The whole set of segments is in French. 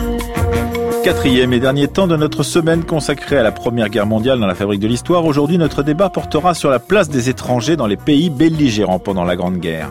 Quatrième et dernier temps de notre semaine consacrée à la Première Guerre mondiale dans la fabrique de l'histoire. Aujourd'hui, notre débat portera sur la place des étrangers dans les pays belligérants pendant la Grande Guerre.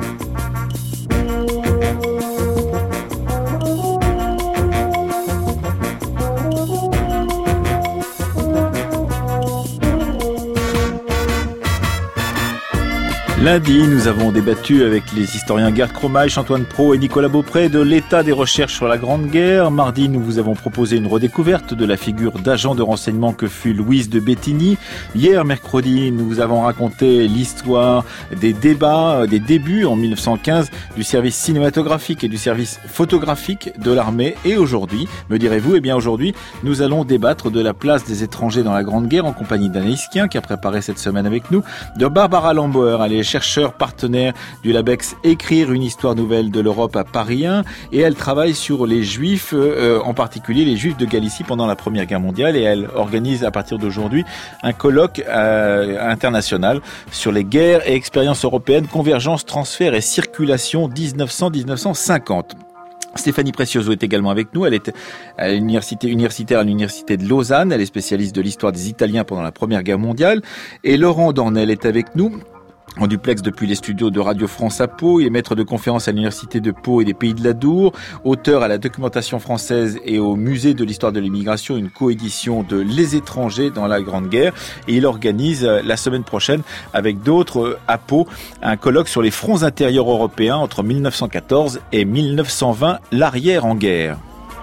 Lundi, nous avons débattu avec les historiens Gerd Kromaich, Antoine Pro et Nicolas Beaupré de l'état des recherches sur la Grande Guerre. Mardi, nous vous avons proposé une redécouverte de la figure d'agent de renseignement que fut Louise de Bettigny. Hier, mercredi, nous vous avons raconté l'histoire des débats, des débuts en 1915 du service cinématographique et du service photographique de l'armée. Et aujourd'hui, me direz-vous, eh bien aujourd'hui, nous allons débattre de la place des étrangers dans la Grande Guerre en compagnie d'Anaïs Kien, qui a préparé cette semaine avec nous, de Barbara Lambauer, elle est chercheur partenaire du Labex Écrire une histoire nouvelle de l'Europe à Paris 1, et elle travaille sur les Juifs, en particulier les Juifs de Galicie pendant la Première Guerre mondiale, et elle organise à partir d'aujourd'hui un colloque international sur les guerres et expériences européennes, convergence, transfert et circulation 1900-1950. Stéphanie Precioso est également avec nous. Elle est universitaire à l'université de Lausanne. Elle est spécialiste de l'histoire des Italiens pendant la Première Guerre mondiale. Et Laurent Dornel est avec nous, en duplex depuis les studios de Radio France à Pau. Il est maître de conférences à l'université de Pau et des Pays de l'Adour, auteur à la documentation française et au musée de l'histoire de l'immigration, une coédition de Les étrangers dans la Grande Guerre. Et il organise la semaine prochaine avec d'autres à Pau un colloque sur les fronts intérieurs européens entre 1914 et 1920, l'arrière en guerre.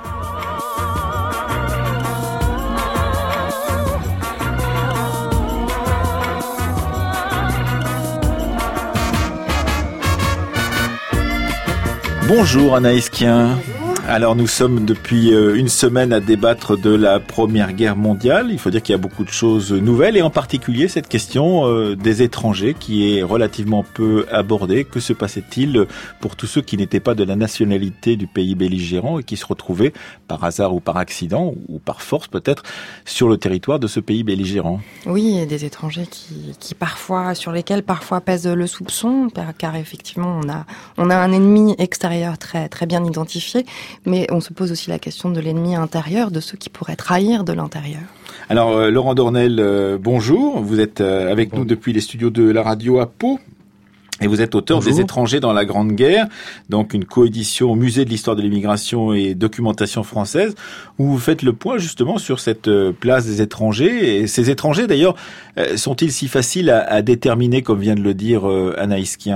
Bonjour Anaïs Kien. Alors nous sommes depuis une semaine à débattre de la Première Guerre mondiale. Il faut dire qu'il y a beaucoup de choses nouvelles et en particulier cette question des étrangers qui est relativement peu abordée. Que se passait-il pour tous ceux qui n'étaient pas de la nationalité du pays belligérant et qui se retrouvaient par hasard ou par accident ou par force peut-être sur le territoire de ce pays belligérant? Oui, des étrangers qui parfois, sur lesquels parfois pèse le soupçon, car effectivement on a un ennemi extérieur très très bien identifié. Mais on se pose aussi la question de l'ennemi intérieur, de ceux qui pourraient trahir de l'intérieur. Alors, Laurent Dornel, bonjour. Vous êtes avec nous depuis les studios de la radio à Pau. Et vous êtes auteur des étrangers dans la Grande Guerre, donc une coédition au musée de l'histoire de l'immigration et documentation française, où vous faites le point justement sur cette place des étrangers. Et ces étrangers, d'ailleurs, sont-ils si faciles à déterminer, comme vient de le dire Anaïs Kien ?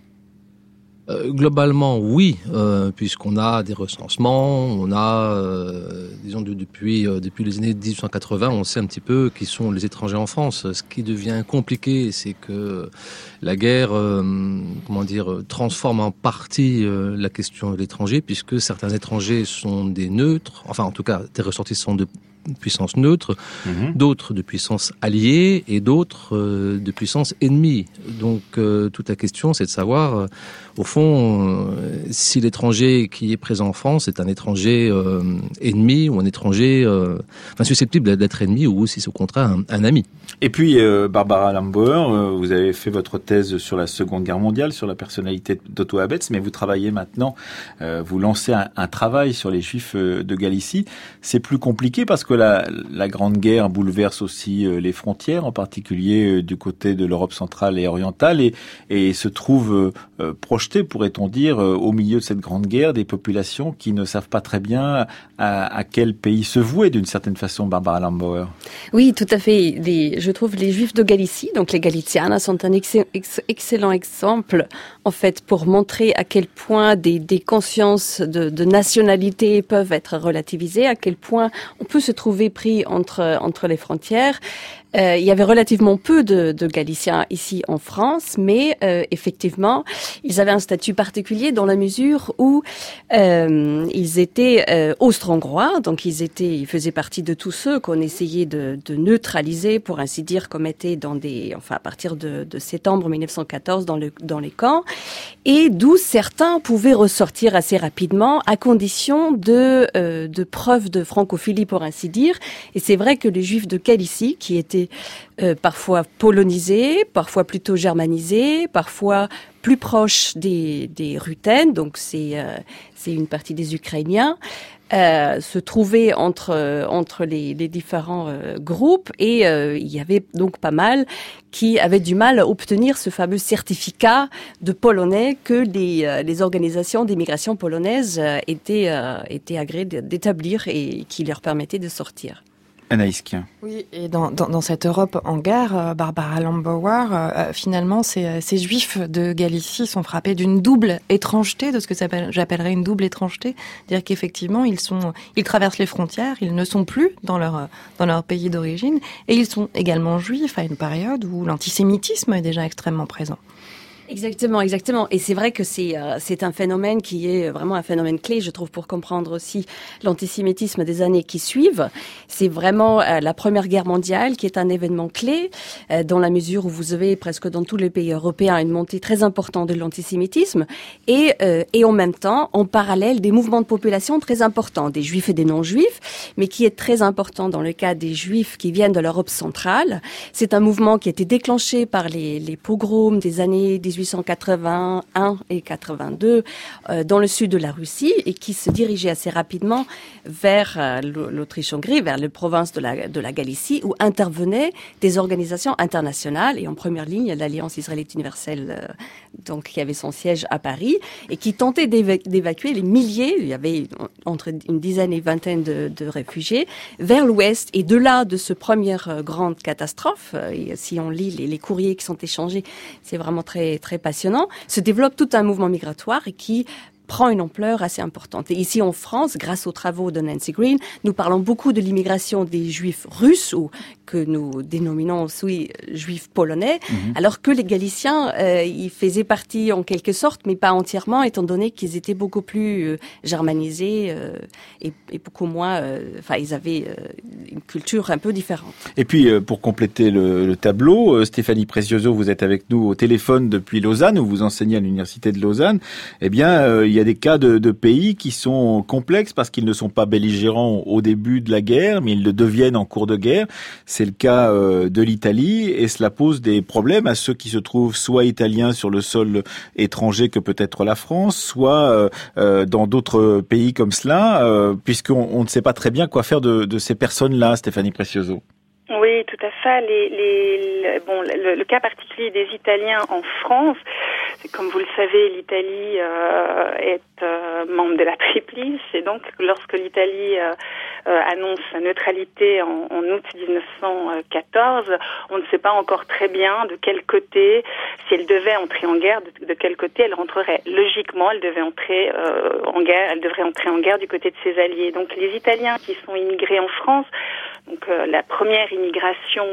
Globalement, oui, puisqu'on a des recensements, on a, disons, depuis les années 1880, on sait un petit peu qui sont les étrangers en France. Ce qui devient compliqué, c'est que la guerre, transforme en partie la question de l'étranger, puisque certains étrangers sont des neutres, enfin en tout cas des ressortissants de puissance neutre, d'autres de puissance alliée et d'autres de puissance ennemie. Donc toute la question, c'est de savoir, au fond, si l'étranger qui est présent en France est un étranger ennemi ou un étranger susceptible d'être ennemi, ou si c'est au contraire un ami. Et puis, Barbara Lambauer, vous avez fait votre thèse sur la Seconde Guerre mondiale, sur la personnalité d'Otto Abetz, mais vous travaillez maintenant, vous lancez un travail sur les Juifs de Galicie. C'est plus compliqué parce que la Grande Guerre bouleverse aussi les frontières, en particulier du côté de l'Europe centrale et orientale, et se trouve projeté, pourrait-on dire, au milieu de cette Grande Guerre, des populations qui ne savent pas très bien à quel pays se vouer, d'une certaine façon, Barbara Lambauer. Oui, tout à fait. Je trouve les Juifs de Galicie, donc les Galicianes, sont un excellent exemple, en fait, pour montrer à quel point des consciences de nationalité peuvent être relativisées, à quel point on peut se trouver pris entre les frontières. Il y avait relativement peu de Galiciens ici en France, mais effectivement, ils avaient un statut particulier dans la mesure où ils étaient austro-hongrois, donc ils faisaient partie de tous ceux qu'on essayait de neutraliser, pour ainsi dire, comme étaient à partir de septembre 1914 dans les camps, et d'où certains pouvaient ressortir assez rapidement à condition de preuves de francophilie, pour ainsi dire. Et c'est vrai que les Juifs de Galicie, qui étaient étaient parfois polonisés, parfois plutôt germanisés, parfois plus proches des Ruthènes, donc c'est une partie des Ukrainiens. Se trouver entre les différents groupes et il y avait donc pas mal qui avaient du mal à obtenir ce fameux certificat de polonais que les organisations d'immigration polonaises étaient agréées d'établir et qui leur permettaient de sortir. Anaïs Kien. Oui, et dans cette Europe en guerre, Barbara Lambauer, finalement, ces Juifs de Galicie sont frappés d'une double étrangeté, de ce que j'appellerais une double étrangeté, c'est-à-dire qu'effectivement, ils traversent les frontières, ils ne sont plus dans leur pays d'origine, et ils sont également juifs à une période où l'antisémitisme est déjà extrêmement présent. Exactement. Et c'est vrai que c'est un phénomène qui est vraiment un phénomène clé, je trouve, pour comprendre aussi l'antisémitisme des années qui suivent. C'est vraiment la Première Guerre mondiale qui est un événement clé, dans la mesure où vous avez presque dans tous les pays européens une montée très importante de l'antisémitisme et en même temps, en parallèle, des mouvements de population très importants, des juifs et des non-juifs, mais qui est très important dans le cas des juifs qui viennent de l'Europe centrale. C'est un mouvement qui a été déclenché par les pogroms des années 1881 et 82 dans le sud de la Russie et qui se dirigeait assez rapidement vers l'Autriche-Hongrie, vers les provinces de la Galicie, où intervenaient des organisations internationales et en première ligne l'Alliance israélite universelle, donc qui avait son siège à Paris et qui tentait d'évacuer les milliers, il y avait entre une dizaine et une vingtaine de réfugiés vers l'ouest. Et de là, de ce première grande catastrophe, et si on lit les courriers qui sont échangés, c'est vraiment très très passionnant, se développe tout un mouvement migratoire et qui prend une ampleur assez importante. Et ici en France, grâce aux travaux de Nancy Green, nous parlons beaucoup de l'immigration des juifs russes, ou que nous dénominons aussi juifs polonais, alors que les Galiciens, ils faisaient partie en quelque sorte, mais pas entièrement, étant donné qu'ils étaient beaucoup plus germanisés et beaucoup moins... ils avaient une culture un peu différente. Et puis, pour compléter le tableau, Stéphanie Precioso, vous êtes avec nous au téléphone depuis Lausanne, où vous enseignez à l'Université de Lausanne. Eh bien, il y a des cas de pays qui sont complexes parce qu'ils ne sont pas belligérants au début de la guerre, mais ils le deviennent en cours de guerre. C'est le cas de l'Italie et cela pose des problèmes à ceux qui se trouvent soit italiens sur le sol étranger que peut être la France, soit dans d'autres pays comme cela, puisqu'on ne sait pas très bien quoi faire de ces personnes-là, Stéphanie Precioso. Oui, tout à fait. Le cas particulier des Italiens en France, c'est comme vous le savez, l'Italie est membre de la Triplice, et donc lorsque l'Italie annonce sa neutralité en août 1914, on ne sait pas encore très bien de quel côté, si elle devait entrer en guerre, de quel côté elle rentrerait. Logiquement, elle devrait entrer en guerre du côté de ses alliés. Donc les Italiens qui sont immigrés en France, donc la première immigration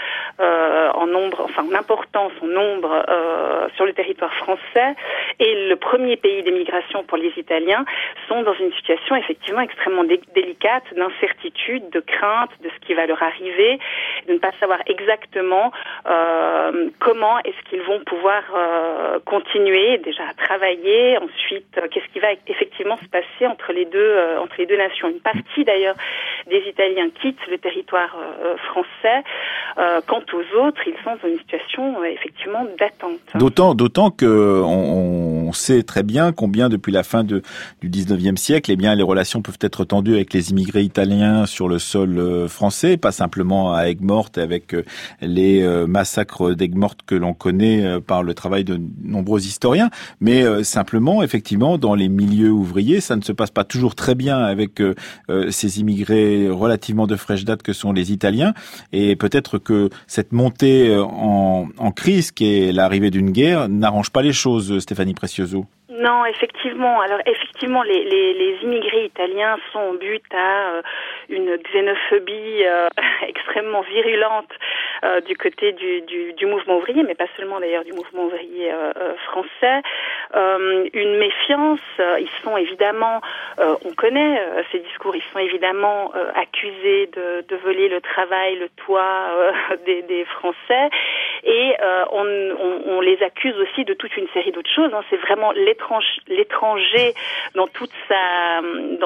en importance, en nombre sur le territoire français, et le premier pays d'émigration pour les Italiens, sont dans une situation effectivement extrêmement délicate, d'incertitude, de crainte de ce qui va leur arriver, de ne pas savoir exactement comment est-ce qu'ils vont pouvoir continuer déjà à travailler, ensuite qu'est-ce qui va effectivement se passer entre les deux nations. Une partie d'ailleurs des Italiens quittent le territoire français. Quant aux autres, ils sont dans une situation effectivement d'attente. D'autant que on sait très bien combien depuis la fin du 19e siècle, eh bien les relations peuvent être tendues avec les immigrés italiens sur le sol français, pas simplement à Aigues-Mortes avec les massacres d'Aigues-Mortes que l'on connaît par le travail de nombreux historiens, mais simplement effectivement dans les milieux ouvriers, ça ne se passe pas toujours très bien avec ces immigrés relativement de fraîche date que sont les Italiens, et peut-être que cette montée en crise qui est l'arrivée d'une guerre n'arrange pas les choses, Stéphanie Precioso. Non, effectivement. Alors effectivement, les immigrés italiens sont but à une xénophobie extrêmement virulente du côté du mouvement ouvrier, mais pas seulement d'ailleurs du mouvement ouvrier français. Une méfiance. Ils sont évidemment, on connaît ces discours. Ils sont évidemment accusés de voler le travail, le toit des Français, et on les accuse aussi de toute une série d'autres choses. C'est vraiment l'étranger dans toute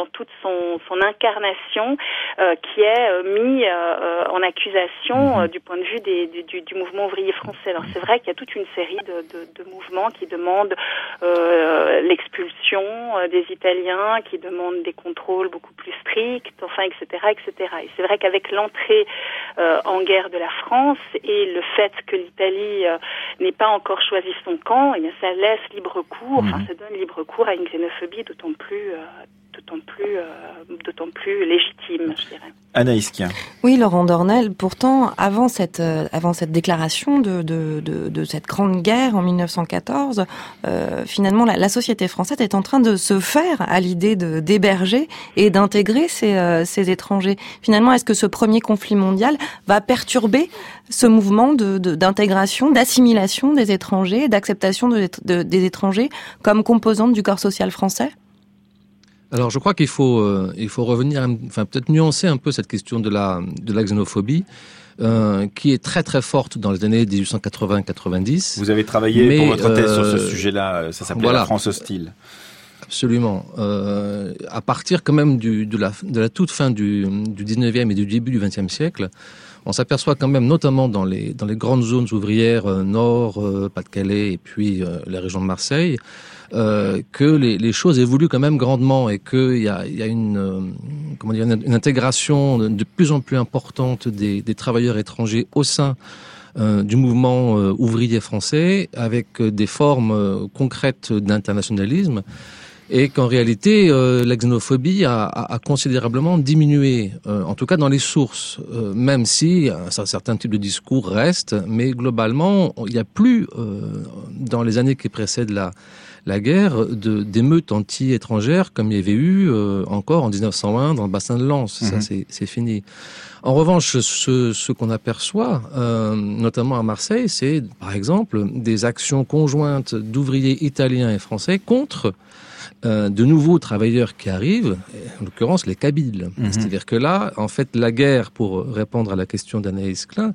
son incarnation qui est mis en accusation du point de vue du mouvement ouvrier français. Alors c'est vrai qu'il y a toute une série de mouvements qui demandent l'expulsion des Italiens, qui demandent des contrôles beaucoup plus stricts, enfin, etc., etc. Et c'est vrai qu'avec l'entrée en guerre de la France et le fait que l'Italie n'ait pas encore choisi son camp, eh bien, ça laisse libre cours, ça donne libre cours à une xénophobie d'autant plus légitime, je dirais. Anaïs Kien. Oui, Laurent Dornel, pourtant, avant cette déclaration de cette grande guerre en 1914, finalement, la société française est en train de se faire à l'idée d'héberger et d'intégrer ces étrangers. Finalement, est-ce que ce premier conflit mondial va perturber ce mouvement d'intégration, d'assimilation des étrangers, d'acceptation des étrangers comme composante du corps social français ? Alors, je crois qu'il faut revenir, enfin peut-être nuancer un peu cette question de la xénophobie, qui est très très forte dans les années 1880-90. Vous avez travaillé pour votre thèse sur ce sujet-là. Ça s'appelait La France hostile. Absolument. À partir quand même de la toute fin du 19e et du début du 20e siècle, on s'aperçoit quand même, notamment dans les grandes zones ouvrières nord, Pas-de-Calais et puis la région de Marseille, que les choses évoluent quand même grandement et qu'il y a une intégration de plus en plus importante des travailleurs étrangers au sein du mouvement ouvrier français, avec des formes concrètes d'internationalisme, et qu'en réalité la xénophobie a considérablement diminué, en tout cas dans les sources, même si un certain type de discours reste, mais globalement il n'y a plus dans les années qui précèdent la guerre d'émeutes anti-étrangères comme il y avait eu encore en 1901 dans le bassin de Lens. Ça c'est fini. En revanche, ce qu'on aperçoit, notamment à Marseille, c'est par exemple des actions conjointes d'ouvriers italiens et français contre de nouveaux travailleurs qui arrivent, en l'occurrence les Kabyles. C'est-à-dire que là, en fait, la guerre, pour répondre à la question d'Anaïs Klein,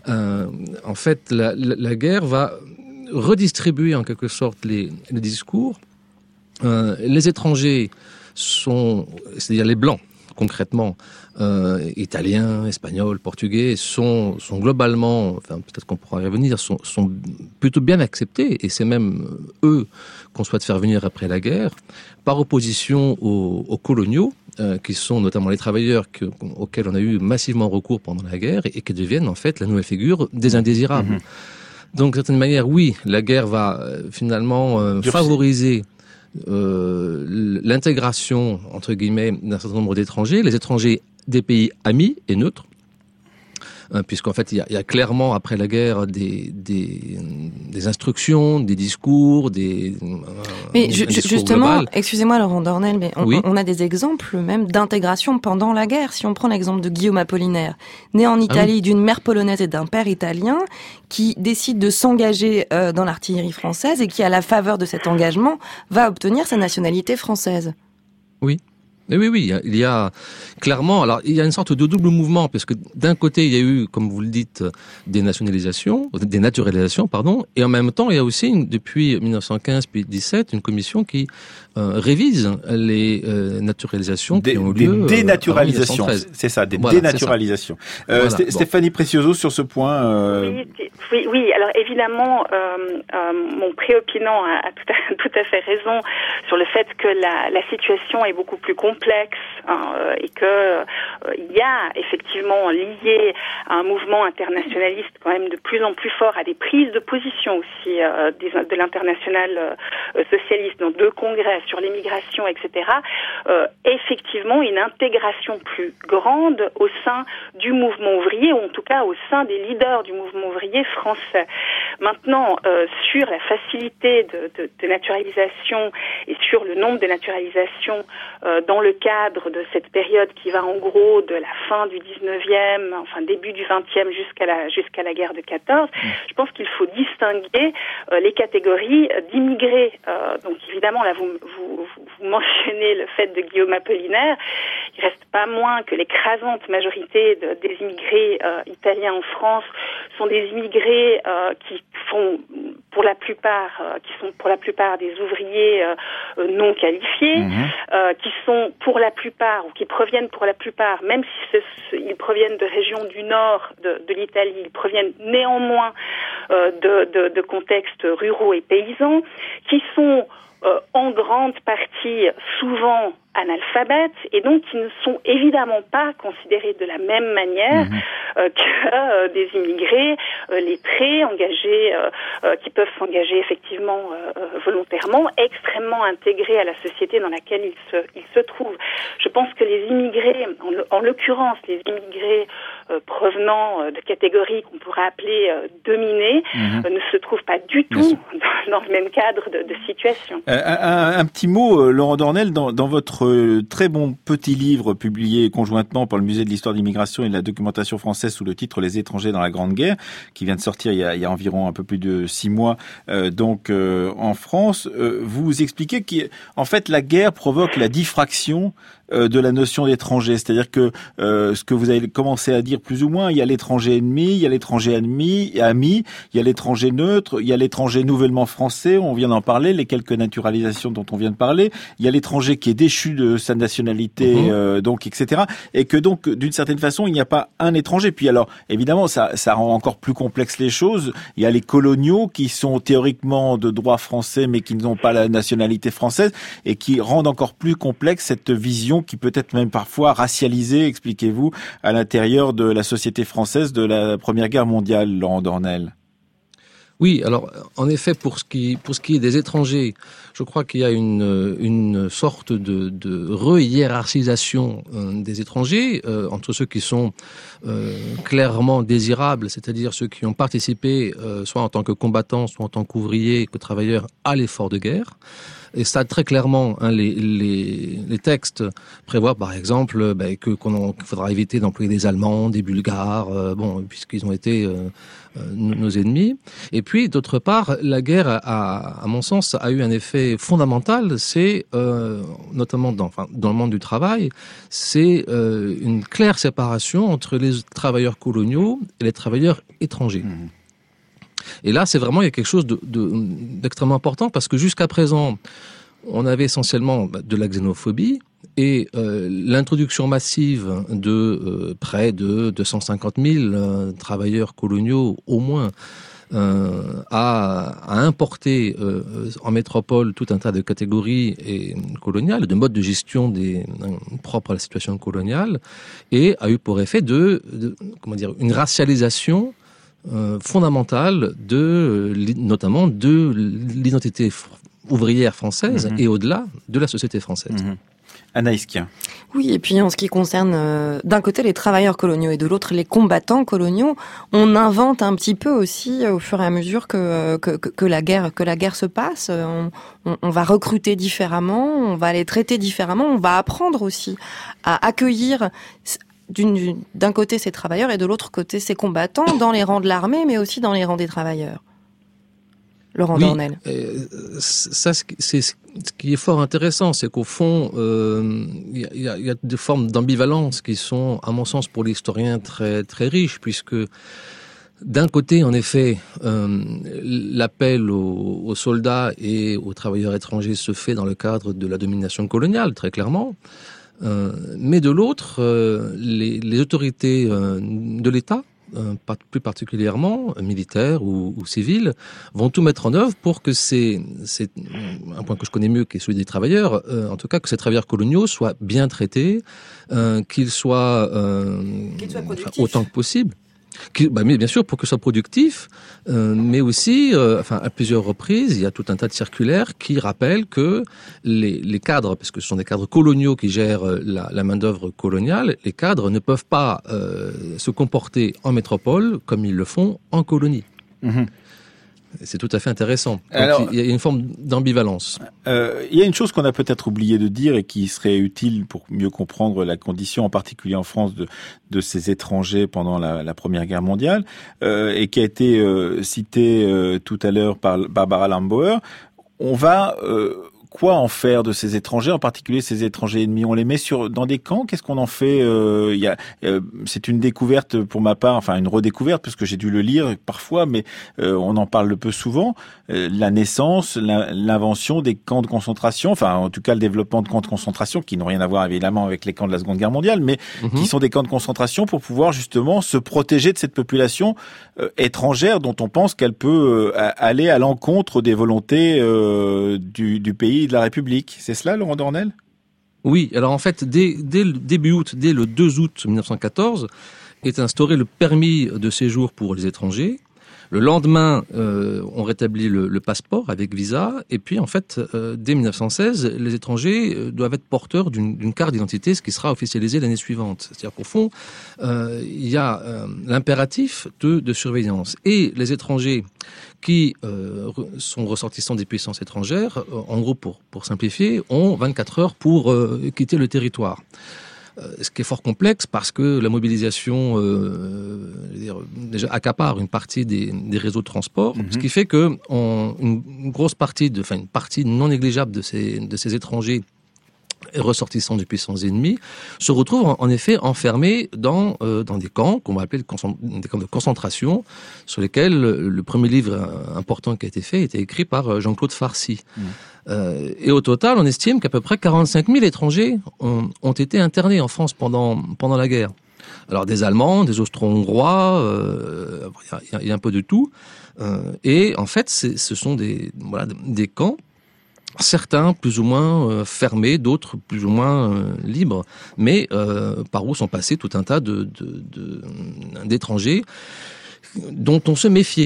en fait, la guerre va redistribuer en quelque sorte les discours. Les étrangers c'est-à-dire les blancs, concrètement, italiens, espagnols, portugais, sont globalement, enfin peut-être qu'on pourra y revenir, sont plutôt bien acceptés, et c'est même eux qu'on souhaite faire venir après la guerre, par opposition aux coloniaux, qui sont notamment les travailleurs auxquels on a eu massivement recours pendant la guerre, et qui deviennent en fait la nouvelle figure des indésirables. Donc, d'une certaine manière, oui, la guerre va finalement favoriser l'intégration, entre guillemets, d'un certain nombre d'étrangers, les étrangers des pays amis et neutres, puisqu'en fait, il y a clairement, après la guerre, des instructions, des discours, mais justement, excusez-moi Laurent Dornel, mais on a des exemples même d'intégration pendant la guerre. Si on prend l'exemple de Guillaume Apollinaire, né en Italie d'une mère polonaise et d'un père italien, qui décide de s'engager dans l'artillerie française et qui, à la faveur de cet engagement, va obtenir sa nationalité française. Oui. Oui, il y a clairement, alors il y a une sorte de double mouvement, parce que d'un côté il y a eu, comme vous le dites, des naturalisations, et en même temps il y a aussi, depuis 1915 puis 17, une commission qui révise les naturalisations qui ont lieu. Des dénaturalisations, c'est ça, des dénaturalisations. Voilà, Stéphanie Precioso, sur ce point. Oui. Alors évidemment, mon préopinant a tout à fait raison sur le fait que la situation est beaucoup plus complexe, et que il y a effectivement lié à un mouvement internationaliste quand même de plus en plus fort, à des prises de position aussi de l'international socialiste dans 2 congrès sur l'immigration, etc. Effectivement, une intégration plus grande au sein du mouvement ouvrier, ou en tout cas au sein des leaders du mouvement ouvrier français. Maintenant, sur la facilité de naturalisation et sur le nombre de naturalisations dans le cadre de cette période qui va en gros de la fin du 19e, enfin début du 20e jusqu'à la guerre de 14, je pense qu'il faut distinguer les catégories d'immigrés. Donc évidemment, là, vous mentionnez le fait de Guillaume Apollinaire. Il reste pas moins que l'écrasante majorité des immigrés italiens en France sont des immigrés qui sont pour la plupart des ouvriers non qualifiés, qui sont pour la plupart, ou qui proviennent pour la plupart territoire, même si ils proviennent de régions du nord de l'Italie, ils proviennent néanmoins de contextes ruraux et paysans, qui sont en grande partie souvent analphabètes et donc qui ne sont évidemment pas considérés de la même manière que des immigrés lettrés, engagés, qui peuvent s'engager effectivement volontairement, extrêmement intégrés à la société dans laquelle ils se trouvent. Je pense que les immigrés, en l'occurrence les immigrés provenant de catégories qu'on pourrait appeler dominées, ne se trouvent pas du tout dans le même cadre de situation. Un petit mot, Laurent Dornel, dans votre très bon petit livre publié conjointement par le Musée de l'Histoire de l'Immigration et de la Documentation française sous le titre Les étrangers dans la Grande Guerre, qui vient de sortir il y a environ un peu plus de 6 mois, en France, vous expliquez qu'en fait la guerre provoque la diffraction de la notion d'étranger, c'est-à-dire que ce que vous avez commencé à dire plus ou moins, il y a l'étranger ennemi, il y a l'étranger ami, il y a l'étranger neutre, il y a l'étranger nouvellement français, on vient d'en parler, les quelques naturalisations dont on vient de parler, il y a l'étranger qui est déchu de sa nationalité, donc etc. Et que donc d'une certaine façon il n'y a pas un étranger. Puis alors évidemment ça rend encore plus complexe les choses. Il y a les coloniaux qui sont théoriquement de droit français mais qui n'ont pas la nationalité française et qui rendent encore plus complexe cette vision qui peut être même parfois racialisée, expliquez-vous, à l'intérieur de la société française de la Première Guerre mondiale, Laurent Dornel. Oui, alors en effet, pour ce qui est des étrangers, je crois qu'il y a une sorte de re-hiérarchisation des étrangers entre ceux qui sont clairement désirables, c'est-à-dire ceux qui ont participé soit en tant que combattants, soit en tant qu'ouvriers, que travailleurs à l'effort de guerre. Et ça, très clairement, les textes prévoient, par exemple, qu'il faudra éviter d'employer des Allemands, des Bulgares, puisqu'ils ont été nos ennemis. Et puis, d'autre part, la guerre, à mon sens, a eu un effet fondamental. C'est notamment dans le monde du travail, c'est une claire séparation entre les travailleurs coloniaux et les travailleurs étrangers. Et là, c'est vraiment, il y a quelque chose d'extrêmement important parce que jusqu'à présent, on avait essentiellement de la xénophobie et l'introduction massive de près de 250 000 travailleurs coloniaux au moins à importer en métropole tout un tas de catégories coloniales, de modes de gestion propres à la situation coloniale, et a eu pour effet une racialisation fondamentale notamment de l'identité ouvrière française et au-delà de la société française. Anaïs Kien. Oui, et puis en ce qui concerne d'un côté les travailleurs coloniaux et de l'autre les combattants coloniaux, on invente un petit peu aussi au fur et à mesure que la guerre se passe. On va recruter différemment, on va les traiter différemment, on va apprendre aussi à accueillir d'un côté ces travailleurs et de l'autre côté ces combattants dans les rangs de l'armée, mais aussi dans les rangs des travailleurs. Laurent Dornel. Ça, c'est ce qui est fort intéressant, c'est qu'au fond, il y a des formes d'ambivalence qui sont, à mon sens, pour l'historien très très riches, puisque d'un côté, en effet, l'appel aux soldats et aux travailleurs étrangers se fait dans le cadre de la domination coloniale, très clairement. Mais de l'autre, les autorités de l'État, plus particulièrement militaires ou civiles, vont tout mettre en œuvre pour que c'est un point que je connais mieux, qui est celui des travailleurs, en tout cas que ces travailleurs coloniaux soient bien traités, qu'ils soient autant que possible. Mais bien sûr, pour que ce soit productif, mais aussi, à plusieurs reprises, il y a tout un tas de circulaires qui rappellent que les cadres, parce que ce sont des cadres coloniaux qui gèrent la main-d'œuvre coloniale, les cadres ne peuvent pas se comporter en métropole comme ils le font en colonie. C'est tout à fait intéressant. Donc, alors, il y a une forme d'ambivalence. Il y a une chose qu'on a peut-être oublié de dire et qui serait utile pour mieux comprendre la condition, en particulier en France, de ces étrangers pendant la Première Guerre mondiale, et qui a été citée tout à l'heure par Barbara Lambauer. On va quoi en faire de ces étrangers, en particulier ces étrangers ennemis? On les met dans des camps? Qu'est-ce qu'on en fait? C'est une découverte pour ma part, enfin une redécouverte, parce que j'ai dû le lire parfois, mais on en parle peu souvent. La naissance, l'invention des camps de concentration, enfin en tout cas le développement de camps de concentration, qui n'ont rien à voir évidemment avec les camps de la Seconde Guerre mondiale, mais qui sont des camps de concentration pour pouvoir justement se protéger de cette population étrangère dont on pense qu'elle peut aller à l'encontre des volontés du pays et de la République. C'est cela, Laurent Dornel? Oui, alors en fait, dès le début août, dès le 2 août 1914, est instauré le permis de séjour pour les étrangers. Le lendemain, on rétablit le passeport avec visa, et puis en fait, dès 1916, les étrangers doivent être porteurs d'une carte d'identité, ce qui sera officialisé l'année suivante. C'est-à-dire qu'au fond, il y a l'impératif de surveillance. Et les étrangers qui sont ressortissants des puissances étrangères, en gros, pour simplifier, ont 24 heures pour quitter le territoire. Ce qui est fort complexe parce que la mobilisation déjà accapare une partie des réseaux de transport, ce qui fait que une grosse partie, une partie non négligeable de ces étrangers ressortissants des puissances ennemies se retrouvent en effet enfermés dans des camps qu'on va appeler des camps de concentration, sur lesquels le premier livre important qui a été fait était écrit par Jean-Claude Farcy. Et au total, on estime qu'à peu près 45 000 étrangers ont été internés en France pendant la guerre. Alors des Allemands, des Austro-Hongrois, il y a un peu de tout. Et en fait, ce sont des camps, certains plus ou moins fermés, d'autres plus ou moins libres, mais par où sont passés tout un tas d'étrangers dont on se méfiait.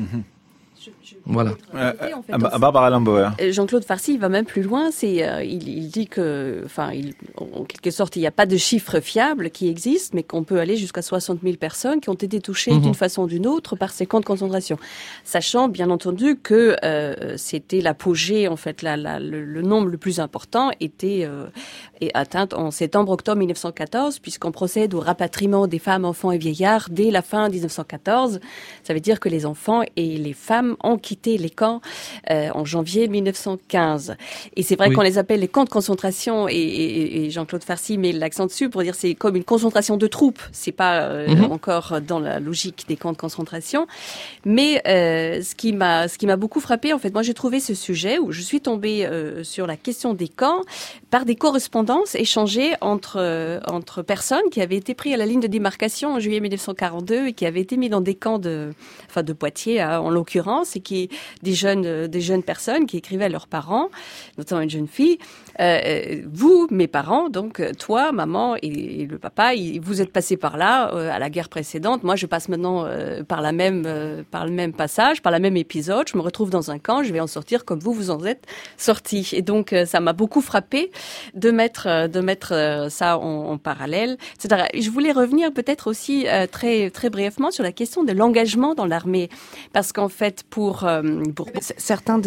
Voilà. Barbara Lambauer. Jean-Claude Farcy, il va même plus loin. Il dit que, en quelque sorte, il n'y a pas de chiffres fiables qui existent, mais qu'on peut aller jusqu'à 60 000 personnes qui ont été touchées d'une façon ou d'une autre par ces camps de concentration. Sachant, bien entendu, que c'était l'apogée, en fait, le nombre le plus important était atteint en septembre-octobre 1914, puisqu'on procède au rapatriement des femmes, enfants et vieillards dès la fin 1914. Ça veut dire que les enfants et les femmes ont quitté les camps en janvier 1915. Et c'est vrai qu'on les appelle les camps de concentration, et Jean-Claude Farcy met l'accent dessus pour dire c'est comme une concentration de troupes. C'est pas encore dans la logique des camps de concentration. Mais ce qui m'a beaucoup frappé, en fait, moi j'ai trouvé ce sujet où je suis tombée sur la question des camps par des correspondances échangées entre personnes qui avaient été prises à la ligne de démarcation en juillet 1942 et qui avaient été mis dans des camps de Poitiers en l'occurrence, et qui des jeunes personnes qui écrivaient à leurs parents, notamment une jeune fille, vous, mes parents, donc toi, maman et le papa, vous êtes passés par là à la guerre précédente. Moi, je passe maintenant par le même passage, par le même épisode. Je me retrouve dans un camp, je vais en sortir comme vous en êtes sortis. Et donc, ça m'a beaucoup frappé de mettre ça en parallèle, etc. Je voulais revenir peut-être aussi très très brièvement sur la question de l'engagement dans l'armée, parce qu'en fait, pour certaines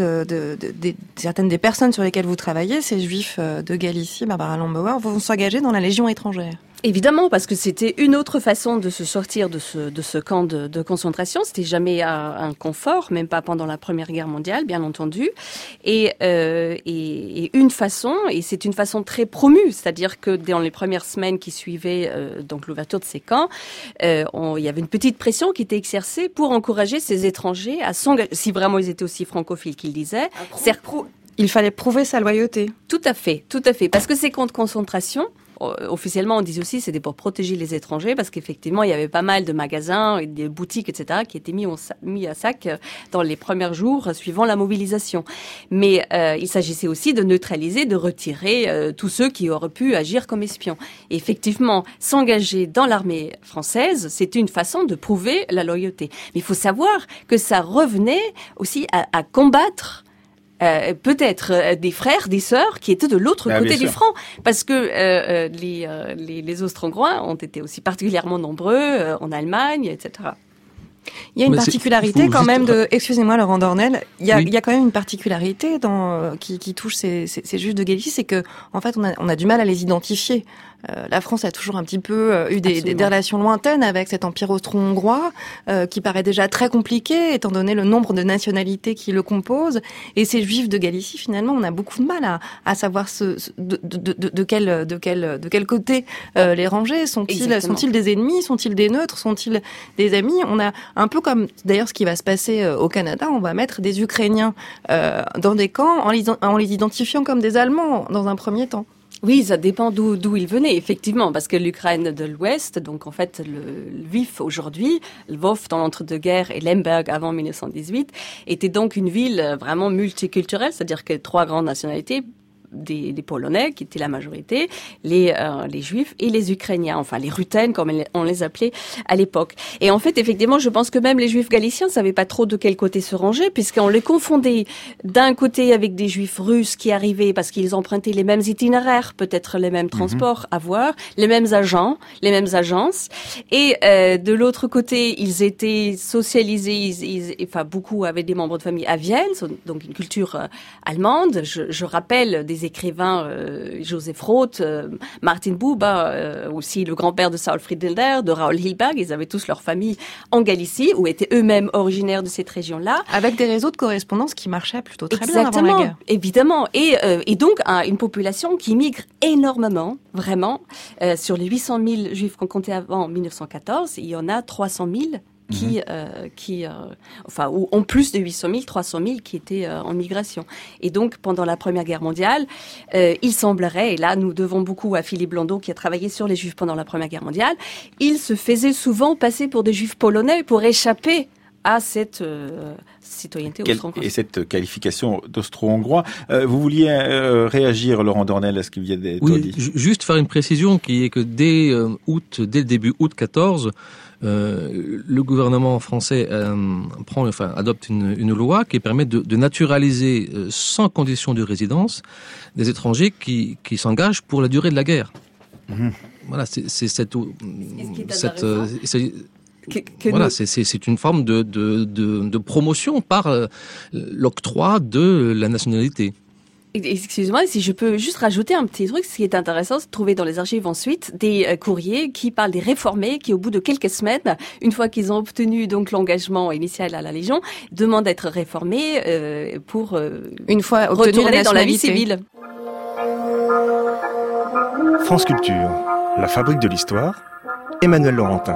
des personnes sur lesquelles vous travaillez, ces juifs de Galicie, Barbara Lambauer, vont s'engager dans la Légion étrangère. Évidemment, parce que c'était une autre façon de se sortir de ce camp de concentration. C'était jamais un confort, même pas pendant la Première Guerre mondiale, bien entendu. Et une façon, et c'est une façon très promue, c'est-à-dire que dans les premières semaines qui suivaient donc l'ouverture de ces camps, il y avait une petite pression qui était exercée pour encourager ces étrangers à s'engager, si vraiment ils étaient aussi francophiles qu'ils disaient. Il fallait prouver sa loyauté. Tout à fait, parce que ces camps de concentration, officiellement, on dit aussi c'était pour protéger les étrangers, parce qu'effectivement, il y avait pas mal de magasins et des boutiques, etc., qui étaient mis à sac dans les premiers jours suivant la mobilisation. Mais il s'agissait aussi de neutraliser, de retirer tous ceux qui auraient pu agir comme espions. Et effectivement, s'engager dans l'armée française, c'était une façon de prouver la loyauté. Mais il faut savoir que ça revenait aussi à combattre peut-être des frères, des sœurs qui étaient de l'autre côté du front, parce que les Austro-Hongrois ont été aussi particulièrement nombreux en Allemagne, etc. Il y a une particularité quand même excusez-moi Laurent Dornel, il y a quand même une particularité qui touche ces juifs de Galicie, c'est que en fait on a du mal à les identifier. la France a toujours un petit peu eu des relations lointaines avec cet empire austro-hongrois qui paraît déjà très compliqué étant donné le nombre de nationalités qui le composent. Et ces Juifs de Galicie, finalement, on a beaucoup de mal à savoir de quel côté les ranger. Sont-ils des ennemis? Sont-ils des neutres? Sont-ils des amis? On a un peu comme d'ailleurs ce qui va se passer au Canada, on va mettre des Ukrainiens dans des camps en les identifiant comme des Allemands dans un premier temps. Oui, ça dépend d'où ils venaient, effectivement, parce que l'Ukraine de l'Ouest, donc en fait le Lviv aujourd'hui, Lvov dans l'entre-deux-guerres et Lemberg avant 1918, était donc une ville vraiment multiculturelle, c'est-à-dire que 3 grandes nationalités, des Polonais, qui étaient la majorité, les Juifs et les Ukrainiens, enfin les Rutènes, comme on les appelait à l'époque. Et en fait, effectivement, je pense que même les Juifs galiciens ne savaient pas trop de quel côté se ranger, puisqu'on les confondait d'un côté avec des Juifs russes qui arrivaient parce qu'ils empruntaient les mêmes itinéraires, peut-être les mêmes transports à voir, les mêmes agents, les mêmes agences, et de l'autre côté, ils étaient socialisés, enfin beaucoup avaient des membres de famille à Vienne, donc une culture allemande. Je rappelle des écrivains, Joseph Roth, Martin Buber, aussi le grand-père de Saul Friedlander, de Raoul Hilberg, ils avaient tous leur famille en Galicie, ou étaient eux-mêmes originaires de cette région-là. Avec des réseaux de correspondance qui marchaient plutôt très bien avant la guerre. Évidemment. Et donc, une population qui migre énormément, vraiment. Sur les 800 000 juifs qu'on comptait avant 1914, il y en a 300 000 ou en plus de 800 000, 300 000 qui étaient en migration. Et donc, pendant la Première Guerre mondiale, il semblerait, et là, nous devons beaucoup à Philippe Blondeau qui a travaillé sur les Juifs pendant la Première Guerre mondiale, il se faisait souvent passer pour des Juifs polonais pour échapper à cette citoyenneté austro-hongroise. Et cette qualification d'austro-hongrois. Vous vouliez réagir, Laurent Dornel, à ce qui vient d'être dit? Oui, juste faire une précision qui est que dès le début août 14, le gouvernement français adopte une loi qui permet de naturaliser sans condition de résidence des étrangers qui s'engagent pour la durée de la guerre. Voilà, c'est une forme de promotion par l'octroi de la nationalité. Excusez-moi, si je peux juste rajouter un petit truc, ce qui est intéressant, c'est de trouver dans les archives ensuite des courriers qui parlent des réformés qui, au bout de quelques semaines, une fois qu'ils ont obtenu donc l'engagement initial à la Légion, demandent d'être réformés pour une fois retourner dans la vie civile. France Culture, la fabrique de l'histoire, Emmanuel Laurentin.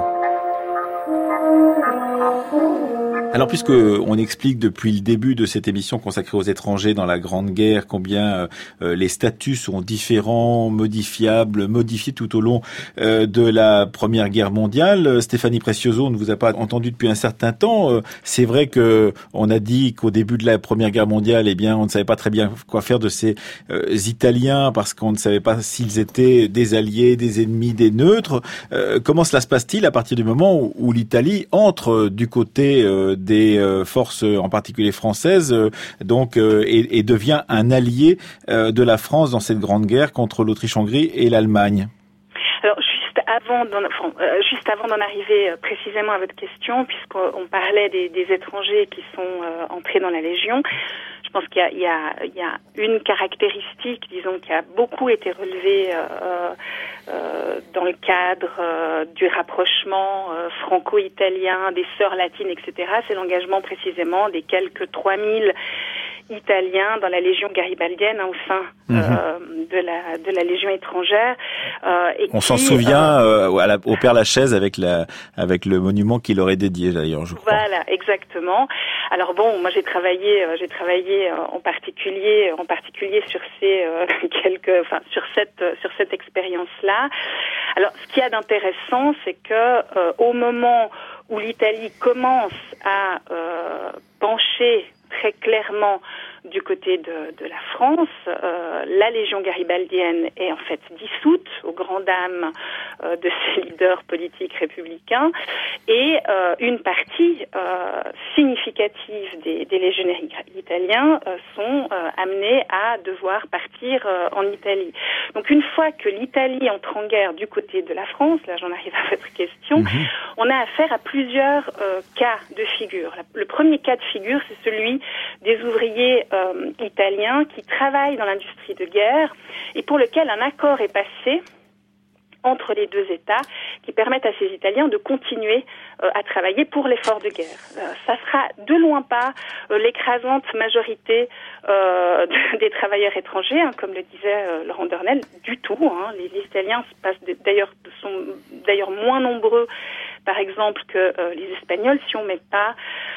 Alors, puisque on explique depuis le début de cette émission consacrée aux étrangers dans la Grande Guerre combien les statuts sont différents, modifiés tout au long de la Première Guerre mondiale, Stéphanie Precioso, on ne vous a pas entendu depuis un certain temps. C'est vrai que on a dit qu'au début de la Première Guerre mondiale, on ne savait pas très bien quoi faire de ces Italiens parce qu'on ne savait pas s'ils étaient des alliés, des ennemis, des neutres. Comment cela se passe-t-il à partir du moment où l'Italie entre du côté des forces, en particulier françaises, et devient un allié de la France dans cette grande guerre contre l'Autriche-Hongrie et l'Allemagne? Alors, juste avant d'en arriver précisément à votre question, puisqu'on parlait des étrangers qui sont entrés dans la Légion, je pense qu'il y a une caractéristique, disons, qui a beaucoup été relevée dans le cadre du rapprochement franco-italien, des sœurs latines, etc. C'est l'engagement précisément des quelques 3000 Italiens dans la Légion garibaldienne au sein de la Légion étrangère. On s'en souvient au Père Lachaise avec le monument qu'il aurait dédié d'ailleurs, je crois. Voilà, exactement. Alors bon, moi j'ai travaillé en particulier sur sur cette expérience-là. Alors ce qu'il y a d'intéressant, c'est que au moment où l'Italie commence à pencher très clairement du côté de la France, la Légion garibaldienne est en fait dissoute aux grandes dames de ses leaders politiques républicains, et une partie significative des légionnaires italiens sont amenés à devoir partir en Italie. Donc une fois que l'Italie entre en guerre du côté de la France, là j'en arrive à votre question, on a affaire à plusieurs cas de figure. Le premier cas de figure, c'est celui des ouvriers italiens qui travaillent dans l'industrie de guerre et pour lequel un accord est passé entre les deux États qui permettent à ces Italiens de continuer à travailler pour l'effort de guerre. Ça sera de loin pas l'écrasante majorité des travailleurs étrangers, comme le disait Laurent Dornel, du tout. Les Italiens sont d'ailleurs moins nombreux, par exemple, que les Espagnols, si on met pas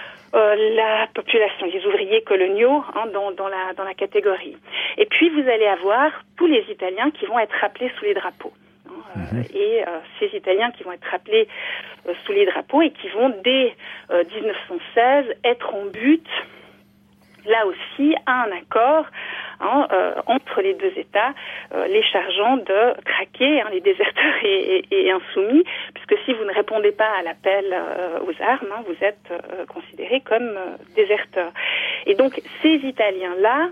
la population, les ouvriers coloniaux dans la catégorie. Et puis vous allez avoir tous les Italiens qui vont être rappelés sous les drapeaux. Et ces Italiens qui vont être rappelés sous les drapeaux et qui vont dès 1916 être en but, là aussi, à un accord entre les deux États, les chargeant de traquer les déserteurs et insoumis, puisque si vous ne répondez pas à l'appel aux armes, vous êtes considérés comme déserteurs. Et donc ces Italiens-là,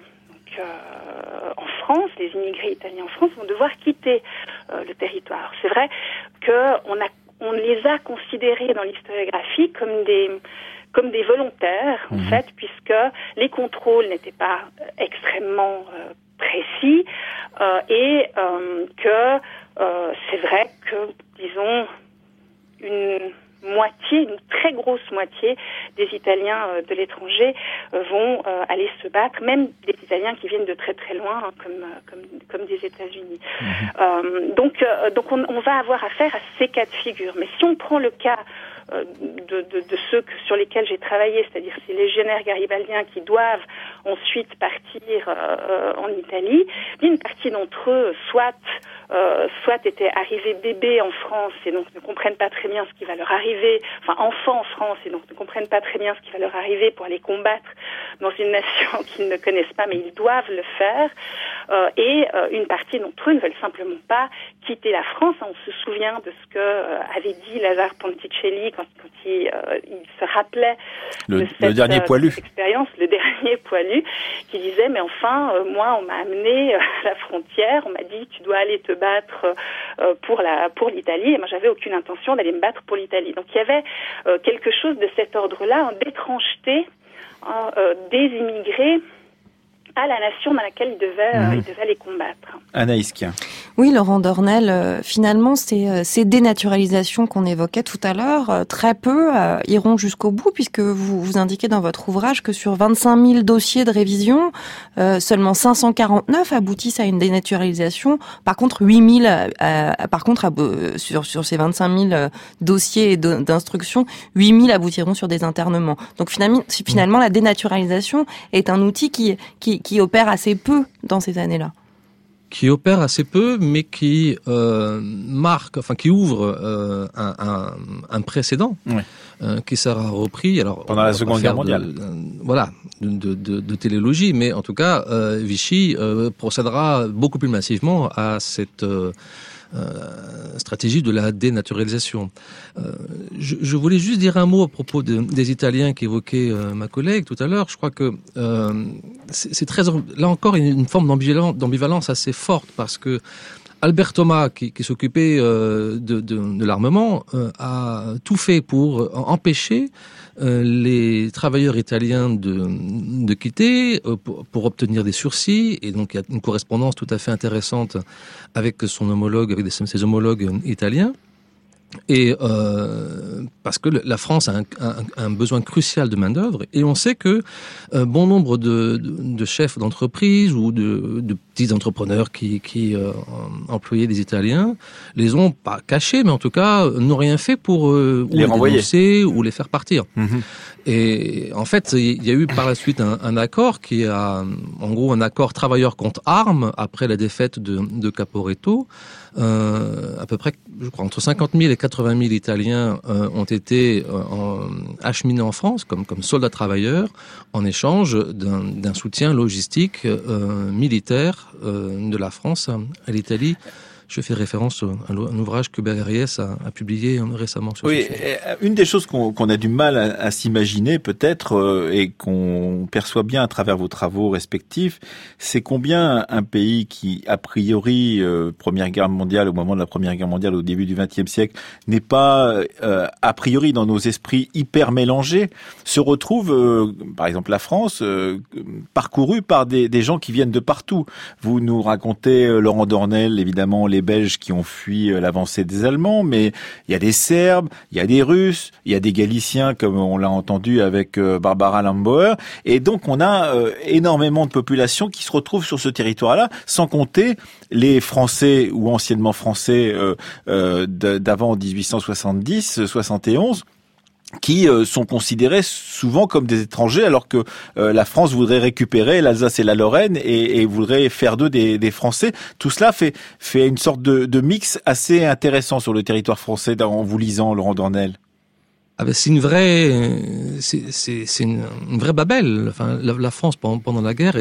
en France, les immigrés italiens en France vont devoir quitter le territoire. C'est vrai qu'on les a considérés dans l'historiographie comme des volontaires, en fait, puisque les contrôles n'étaient pas extrêmement précis et que c'est vrai que, disons, une très grosse moitié des Italiens de l'étranger vont aller se battre, même des Italiens qui viennent de très très loin, comme des États-Unis. Donc on va avoir affaire à ces cas de figure. Mais si on prend le cas de ceux sur lesquels j'ai travaillé, c'est-à-dire ces légionnaires garibaldiens qui doivent ensuite partir en Italie, une partie d'entre eux soit étaient arrivés bébés en France et donc ne comprennent pas très bien ce qui va leur arriver, enfin enfants en France et donc ne comprennent pas très bien ce qui va leur arriver pour aller combattre dans une nation qu'ils ne connaissent pas, mais ils doivent le faire. Et une partie d'entre eux ne veulent simplement pas quitter la France. On se souvient de ce que avait dit Lazare Ponticelli quand il se rappelait de cette dernier poilu. Expérience, le dernier poilu, qui disait mais enfin moi on m'a amené à la frontière, on m'a dit tu dois aller te battre pour l'Italie, et moi j'avais aucune intention d'aller me battre pour l'Italie. Donc il y avait quelque chose de cet ordre-là, d'étrangeté des immigrés à la nation dans laquelle il devait les combattre. Anaïs Kien. Oui, Laurent Dornel, finalement, ces dénaturalisations qu'on évoquait tout à l'heure, très peu iront jusqu'au bout, puisque vous indiquez dans votre ouvrage que sur 25 000 dossiers de révision, seulement 549 aboutissent à une dénaturalisation. Par contre, 8 000, sur ces 25 000 dossiers d'instruction, 8 000 aboutiront sur des internements. Donc finalement, la dénaturalisation est un outil qui opère assez peu dans ces années-là. Qui opère assez peu, mais qui qui ouvre un précédent, qui sera repris. Alors pendant la Seconde Guerre mondiale. De télélogie, mais en tout cas, Vichy procédera beaucoup plus massivement à cette stratégie de la dénaturalisation. Je voulais juste dire un mot à propos des Italiens qu'évoquait ma collègue tout à l'heure. Je crois que c'est très, là encore, une forme d'ambivalence assez forte, parce que Albert Thomas, qui s'occupait de l'armement, a tout fait pour empêcher les travailleurs italiens de quitter pour obtenir des sursis, et donc il y a une correspondance tout à fait intéressante avec son homologue, avec ses homologues italiens. Et parce que la France a un besoin crucial de main-d'œuvre, et on sait que bon nombre de chefs d'entreprise ou de petits entrepreneurs qui employaient des Italiens les ont pas cachés, mais en tout cas n'ont rien fait pour les renvoyer ou les faire partir. Et en fait, il y a eu par la suite un accord qui a, en gros, un accord travailleurs contre armes après la défaite de Caporetto. À peu près, je crois, entre 50 000 et 80 000 Italiens ont été acheminés en France comme soldats travailleurs en échange d'un soutien logistique militaire de la France à l'Italie. Je fais référence à un ouvrage que Bergeriès a publié récemment sur ce sujet. Une des choses qu'on a du mal à s'imaginer peut-être et qu'on perçoit bien à travers vos travaux respectifs, c'est combien un pays qui, a priori, Première Guerre mondiale, au moment de la Première Guerre mondiale, au début du XXe siècle, n'est pas, a priori, dans nos esprits hyper mélangés, se retrouve, par exemple la France, parcourue par des gens qui viennent de partout. Vous nous racontez, Laurent Dornel, évidemment, les Belges qui ont fui l'avancée des Allemands, mais il y a des Serbes, il y a des Russes, il y a des Galiciens, comme on l'a entendu avec Barbara Lambauer. Et donc, on a énormément de populations qui se retrouvent sur ce territoire-là, sans compter les Français ou anciennement Français d'avant 1870-71, qui sont considérés souvent comme des étrangers, alors que la France voudrait récupérer l'Alsace et la Lorraine et voudrait faire d'eux des Français. Tout cela fait une sorte de mix assez intéressant sur le territoire français en vous lisant, Laurent Dornel. Ah ben c'est une vraie babelle. Enfin, la France pendant la guerre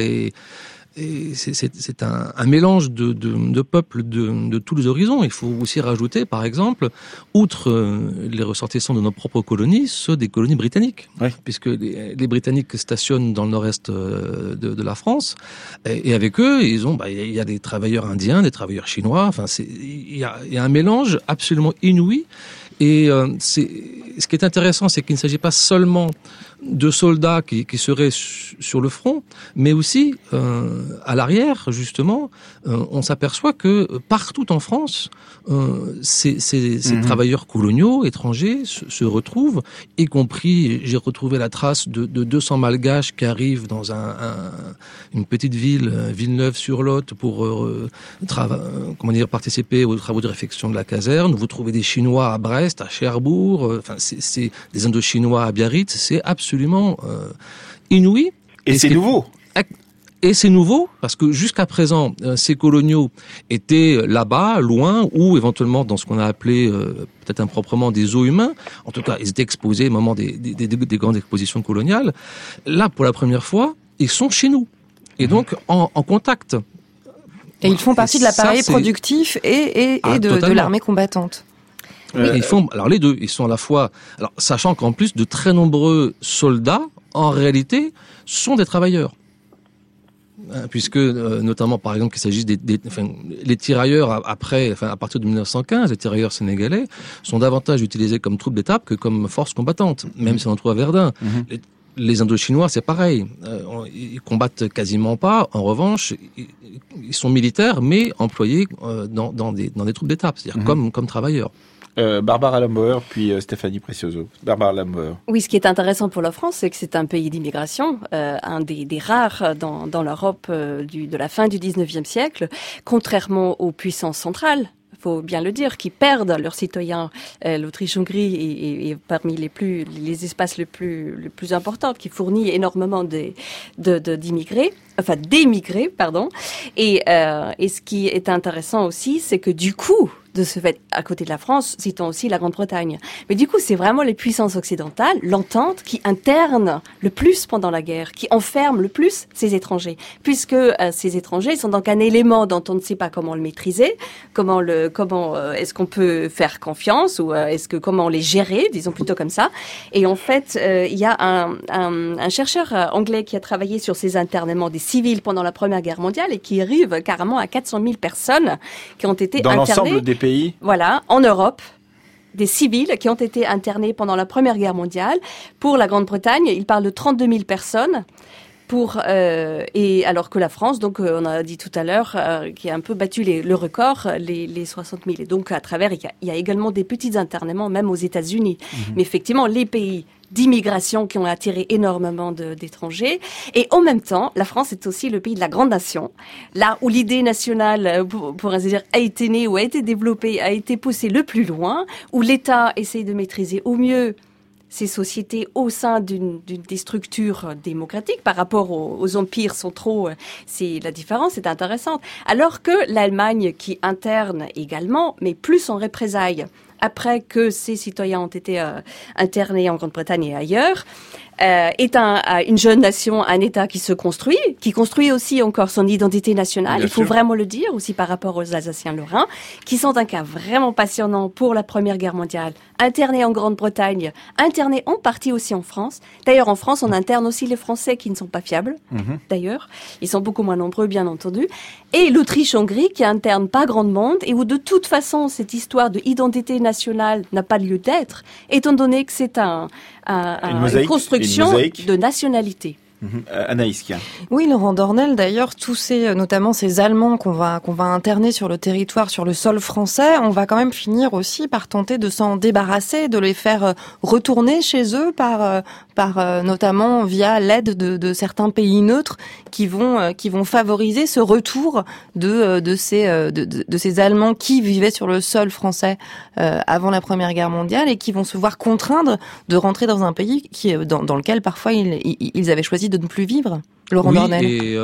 c'est un mélange de peuples de tous les horizons. Il faut aussi rajouter, par exemple, outre les ressortissants de nos propres colonies, ceux des colonies britanniques, oui. Puisque les Britanniques stationnent dans le nord-est de la France, et avec eux, il y a des travailleurs indiens, des travailleurs chinois. Enfin, il y a un mélange absolument inouï. Et ce qui est intéressant, c'est qu'il ne s'agit pas seulement de soldats qui seraient sur le front, mais aussi à l'arrière, justement, on s'aperçoit que partout en France, ces travailleurs coloniaux, étrangers, se retrouvent, y compris, j'ai retrouvé la trace de 200 Malgaches qui arrivent dans une petite ville, Villeneuve-sur-Lot, pour participer aux travaux de réfection de la caserne. Vous trouvez des Chinois à Brest, à Cherbourg, c'est des Indochinois à Biarritz, c'est absolument inouï. Et c'est nouveau. Et c'est nouveau parce que jusqu'à présent, ces coloniaux étaient là-bas, loin, ou éventuellement dans ce qu'on a appelé peut-être improprement des zoos humains. En tout cas, ils étaient exposés au moment des grandes expositions coloniales. Là, pour la première fois, ils sont chez nous. Et donc, en contact. Et ils font partie de l'appareil productif et de l'armée combattante. Ils font, alors les deux, ils sont à la fois, alors sachant qu'en plus de très nombreux soldats, en réalité, sont des travailleurs. Puisque, notamment, par exemple, qu'il s'agisse les tirailleurs à partir de 1915, les tirailleurs sénégalais sont davantage utilisés comme troupes d'étape que comme force combattante, même si on en trouve à Verdun. Les Indochinois, c'est pareil. Ils combattent quasiment pas. En revanche, ils sont militaires, mais employés dans des troupes d'étape, c'est-à-dire comme travailleurs. Barbara Lambauer, puis Stéphanie Precioso. Barbara Lambauer. Oui, ce qui est intéressant pour la France, c'est que c'est un pays d'immigration, un des rares dans l'Europe de la fin du 19e siècle, contrairement aux puissances centrales. Faut bien le dire, qui perdent leurs citoyens. L'Autriche-Hongrie est parmi les espaces les plus importants, qui fournit énormément d'émigrés. Et ce qui est intéressant aussi, c'est que du coup, de ce fait, à côté de la France, citons aussi la Grande-Bretagne. Mais du coup, c'est vraiment les puissances occidentales, l'entente, qui interne le plus pendant la guerre, qui enferme le plus ces étrangers. Puisque ces étrangers sont donc un élément dont on ne sait pas comment le maîtriser, comment est-ce qu'on peut faire confiance, ou comment les gérer, disons plutôt comme ça. Et en fait, il y a un chercheur anglais qui a travaillé sur ces internements des civils pendant la Première Guerre mondiale et qui arrive carrément à 400 000 personnes qui ont été internées. Dans l'ensemble des pays. Voilà, en Europe, des civils qui ont été internés pendant la Première Guerre mondiale. Pour la Grande-Bretagne, il parle de 32 000 personnes. Et alors que la France, donc on a dit tout à l'heure, qui a un peu battu le record, les 60 000. Et donc à travers, il y a également des petits internements, même aux États-Unis. Mais effectivement, les pays d'immigration qui ont attiré énormément d'étrangers. Et en même temps, la France est aussi le pays de la grande nation, là où l'idée nationale, pour ainsi dire, a été née ou a été développée, a été poussée le plus loin, où l'État essaye de maîtriser au mieux ces sociétés au sein des structures démocratiques par rapport aux empires centraux. La différence est intéressante. Alors que l'Allemagne, qui interne également, mais plus en représailles, après que ces citoyens ont été internés en Grande-Bretagne et ailleurs, est une jeune nation, un État qui construit aussi encore son identité nationale. Il faut vraiment le dire aussi par rapport aux Alsaciens-Lorrains, qui sont un cas vraiment passionnant pour la Première Guerre mondiale, internés en Grande-Bretagne, internés en partie aussi en France. D'ailleurs, en France, on interne aussi les Français qui ne sont pas fiables. D'ailleurs, ils sont beaucoup moins nombreux, bien entendu. Et l'Autriche-Hongrie, qui interne pas grand monde et où de toute façon cette histoire de identité nationale n'a pas lieu d'être, étant donné que c'est une construction de nationalité. Anaïs Kien. Oui, Laurent Dornel, d'ailleurs, notamment ces Allemands qu'on va interner sur le territoire, sur le sol français, on va quand même finir aussi par tenter de s'en débarrasser, de les faire retourner chez eux par notamment via l'aide de certains pays neutres qui vont favoriser ce retour de ces Allemands qui vivaient sur le sol français avant la Première Guerre mondiale et qui vont se voir contraindre de rentrer dans un pays dans lequel parfois ils avaient choisi de ne plus vivre. Laurent Dornel.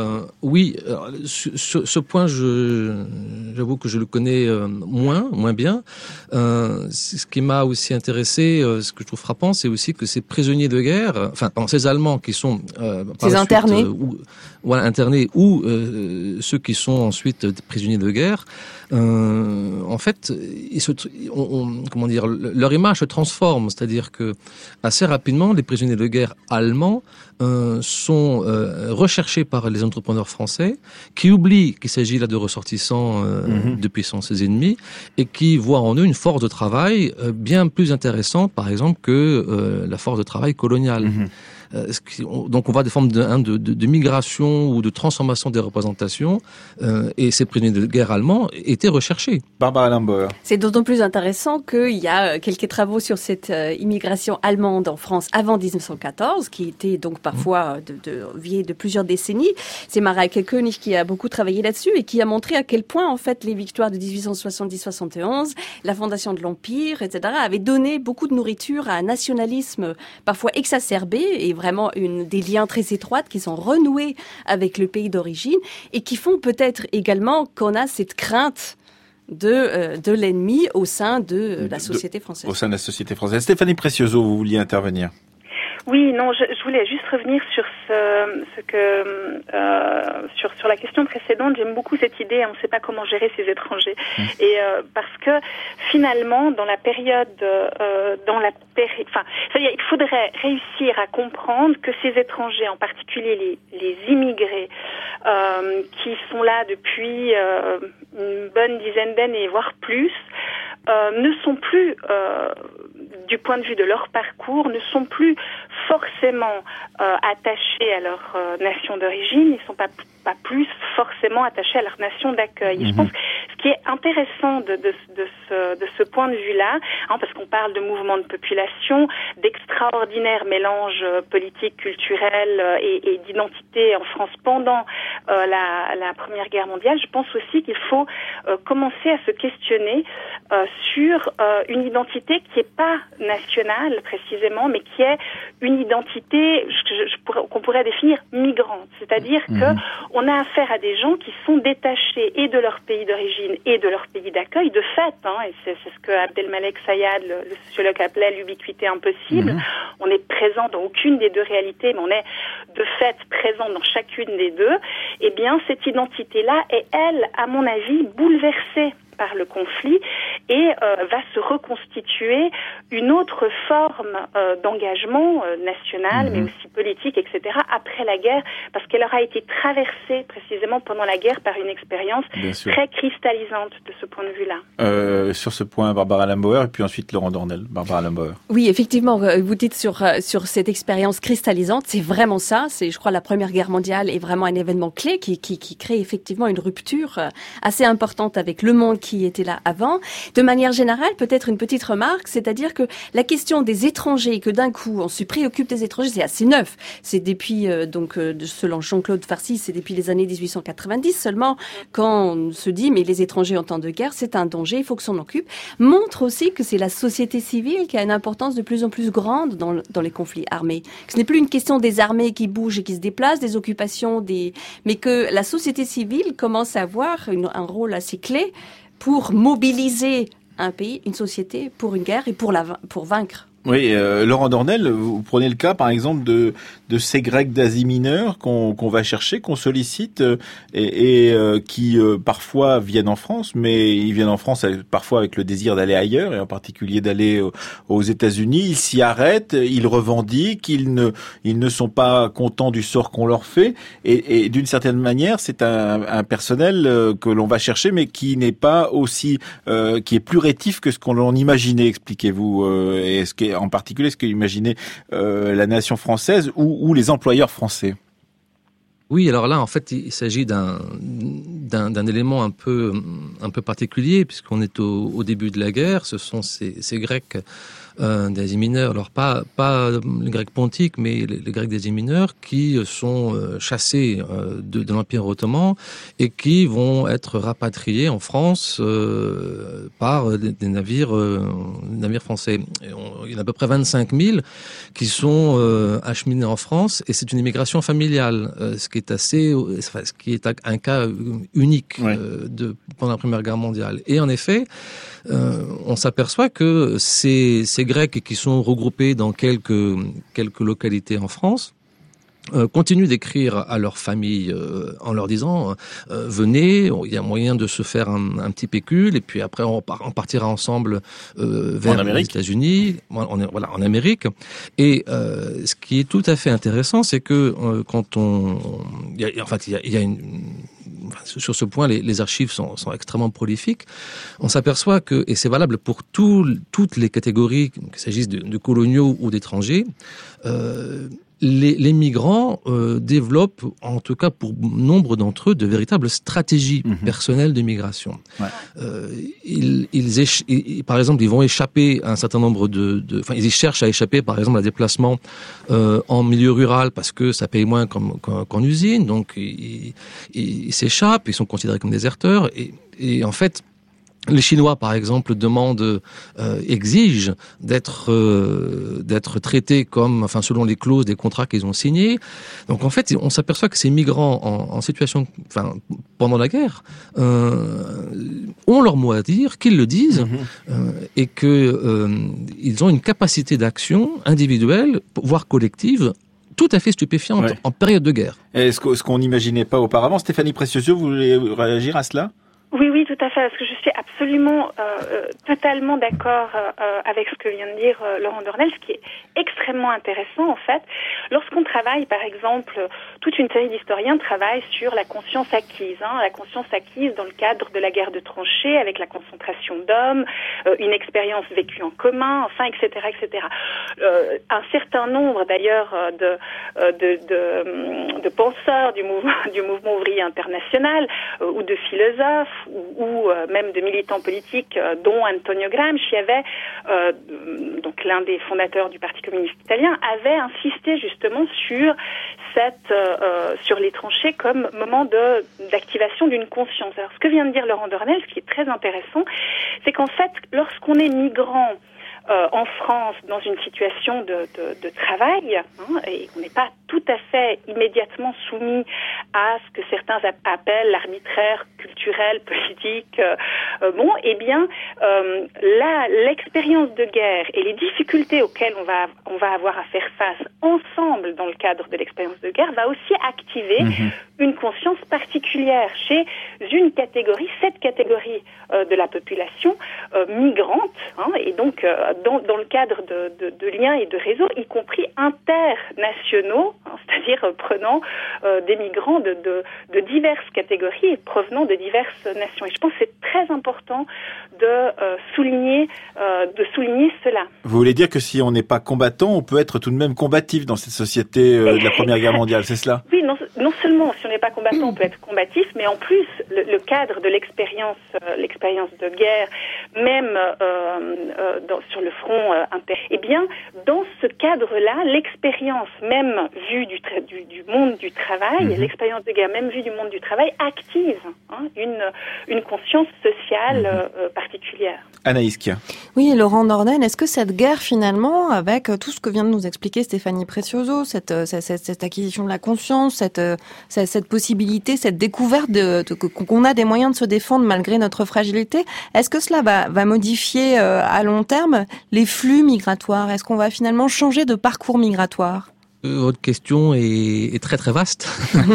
Sur ce point, j'avoue que je le connais moins bien. Ce qui m'a aussi intéressé, ce que je trouve frappant, c'est aussi que ces prisonniers de guerre, ces Allemands qui sont ces internés, internés ou ceux qui sont ensuite prisonniers de guerre, en fait, leur image se transforme, c'est-à-dire que assez rapidement, les prisonniers de guerre allemands sont recherchés par les entrepreneurs français qui oublient qu'il s'agit là de ressortissants de puissances ennemies et qui voient en eux une force de travail bien plus intéressante, par exemple, que la force de travail coloniale. Donc on voit des formes de migration ou de transformation des représentations et ces prisonniers de guerre allemands étaient recherchés. Barbara Lambauer. C'est d'autant plus intéressant qu'il y a quelques travaux sur cette immigration allemande en France avant 1914, qui était donc parfois vieille de plusieurs décennies. C'est Mareike König qui a beaucoup travaillé là-dessus et qui a montré à quel point en fait les victoires de 1870-71, la fondation de l'Empire, etc., avaient donné beaucoup de nourriture à un nationalisme parfois exacerbé et vraiment des liens très étroits qui sont renoués avec le pays d'origine et qui font peut-être également qu'on a cette crainte de l'ennemi au sein de la société française. Au sein de la société française. Stéphanie Precioso, vous vouliez intervenir. Oui, non, je voulais juste revenir sur sur la question précédente. J'aime beaucoup cette idée, on ne sait pas comment gérer ces étrangers. Et parce que finalement, dans la période, il faudrait réussir à comprendre que ces étrangers, en particulier les immigrés, qui sont là depuis une bonne dizaine d'années, voire plus, ne sont plus, du point de vue de leur parcours, ne sont plus forcément attachés à leur nation d'origine, ils ne sont pas plus forcément attachés à leur nation d'accueil. Et je pense que ce qui est intéressant de ce point de vue-là, parce qu'on parle de mouvements de population, d'extraordinaires mélanges politiques, culturels et d'identité en France pendant la Première Guerre mondiale, je pense aussi qu'il faut commencer à se questionner sur une identité qui n'est pas nationale précisément, mais qui est une identité qu'on pourrait définir migrante. C'est-à-dire que on a affaire à des gens qui sont détachés et de leur pays d'origine et de leur pays d'accueil, de fait, et c'est ce que Abdelmalek Sayad, le sociologue, appelait l'ubiquité impossible. On est présent dans aucune des deux réalités, mais on est de fait présent dans chacune des deux. Eh bien, cette identité-là est, elle, à mon avis, bouleversée par le conflit et va se reconstituer une autre forme d'engagement national, mais aussi politique, etc., après la guerre, parce qu'elle aura été traversée précisément pendant la guerre par une expérience très cristallisante de ce point de vue-là. Sur ce point, Barbara Lambauer, et puis ensuite Laurent Dornel. Barbara Lambauer. Oui, effectivement, vous dites sur cette expérience cristallisante, c'est vraiment ça. C'est, je crois, la Première Guerre mondiale est vraiment un événement clé qui crée effectivement une rupture assez importante avec le monde qui était là avant. De manière générale, peut-être une petite remarque, c'est-à-dire que la question des étrangers, que d'un coup on se préoccupe des étrangers, c'est assez neuf. C'est depuis, selon Jean-Claude Farcy, c'est depuis les années 1890 seulement, quand on se dit, mais les étrangers en temps de guerre, c'est un danger, il faut qu'on s'en occupe, montre aussi que c'est la société civile qui a une importance de plus en plus grande dans les conflits armés. Ce n'est plus une question des armées qui bougent et qui se déplacent, des occupations, mais que la société civile commence à avoir un rôle assez clé pour mobiliser un pays, une société pour une guerre et pour vaincre. Oui, Laurent Dornel, vous prenez le cas, par exemple, de ces Grecs d'Asie mineure qu'on va chercher, qu'on sollicite, et qui parfois viennent en France, mais ils viennent en France parfois avec le désir d'aller ailleurs, et en particulier d'aller aux États-Unis. Ils s'y arrêtent, ils revendiquent, ils ne sont pas contents du sort qu'on leur fait, et d'une certaine manière, c'est un personnel que l'on va chercher, mais qui n'est pas aussi, qui est plus rétif que ce qu'on en imaginait. Expliquez-vous. et en particulier ce que imaginait la nation française ou les employeurs français. Oui, alors là, en fait, il s'agit d'un élément un peu particulier, puisqu'on est au début de la guerre. Ce sont ces Grecs d'Asie mineure, alors pas les Grecs pontiques, mais les Grecs d'Asie mineure, qui sont chassés de l'Empire ottoman et qui vont être rapatriés en France par des navires français. Il y en a à peu près 25 000 qui sont acheminés en France, et c'est une immigration familiale, ce qui est un cas unique pendant la Première Guerre mondiale. Et en effet, on s'aperçoit que ces Grecs qui sont regroupés dans quelques localités en France continuent d'écrire à leur famille en leur disant venez, il y a moyen de se faire un petit pécule, et puis après on partira ensemble vers les États-Unis, en Amérique. Et ce qui est tout à fait intéressant, c'est que quand sur ce point, les archives sont extrêmement prolifiques. On s'aperçoit que, et c'est valable pour toutes les catégories, qu'il s'agisse de coloniaux ou d'étrangers, les migrants développent, en tout cas pour nombre d'entre eux, de véritables stratégies personnelles de migration. Par exemple, ils vont échapper à un certain nombre ils cherchent à échapper, par exemple, à des déplacements en milieu rural parce que ça paye moins qu'en usine. Donc, ils s'échappent, ils sont considérés comme déserteurs. Et en fait, les Chinois, par exemple, exigent d'être traités selon les clauses des contrats qu'ils ont signés. Donc, en fait, on s'aperçoit que ces migrants en situation, pendant la guerre, ont leur mot à dire, qu'ils le disent, et que ils ont une capacité d'action individuelle, voire collective, tout à fait stupéfiante en période de guerre. Est-ce qu'on n'imaginait pas auparavant? Stéphanie Précieuseau, vous voulez réagir à cela? Oui, tout à fait, parce que je suis absolument, totalement d'accord avec ce que vient de dire Laurent Dornel, ce qui est extrêmement intéressant en fait. Lorsqu'on travaille, par exemple, toute une série d'historiens travaillent sur la conscience acquise, la conscience acquise dans le cadre de la guerre de tranchées, avec la concentration d'hommes, une expérience vécue en commun, enfin, etc., etc. Un certain nombre d'ailleurs de penseurs du mouvement ouvrier international ou de philosophes ou même de militants politiques, dont Antonio Gramsci donc l'un des fondateurs du Parti communiste italien, avait insisté justement sur les tranchées comme moment d'activation d'une conscience. Alors, ce que vient de dire Laurent Dornel, ce qui est très intéressant, c'est qu'en fait, lorsqu'on est migrant en France dans une situation de travail, et on n'est pas tout à fait immédiatement soumis à ce que certains appellent l'arbitraire culturel, politique, l'expérience de guerre et les difficultés auxquelles on va avoir à faire face ensemble dans le cadre de l'expérience de guerre va aussi activer une conscience particulière chez cette catégorie de la population migrante, et donc dans le cadre de liens et de réseaux, y compris internationaux, c'est-à-dire prenant des migrants de diverses catégories et provenant de diverses nations. Et je pense que c'est très important de souligner cela. Vous voulez dire que si on n'est pas combattant, on peut être tout de même combatif dans cette société de la Première Guerre mondiale, c'est cela? Oui, non seulement si on n'est pas combattant, on peut être combatif, mais en plus le cadre de l'expérience de guerre, même sur le front inter. Eh bien, dans ce cadre-là, l'expérience même vue du monde du travail, l'expérience de guerre même vue du monde du travail active une conscience sociale particulière. Anaïs Kia. Oui, Laurent Dornel, est-ce que cette guerre finalement, avec tout ce que vient de nous expliquer Stéphanie Précieuso, cette acquisition de la conscience, cette possibilité, cette découverte qu'on a des moyens de se défendre malgré notre fragilité, est-ce que cela va modifier à long terme les flux migratoires? Est-ce qu'on va finalement changer de parcours migratoire? Votre question est très très vaste.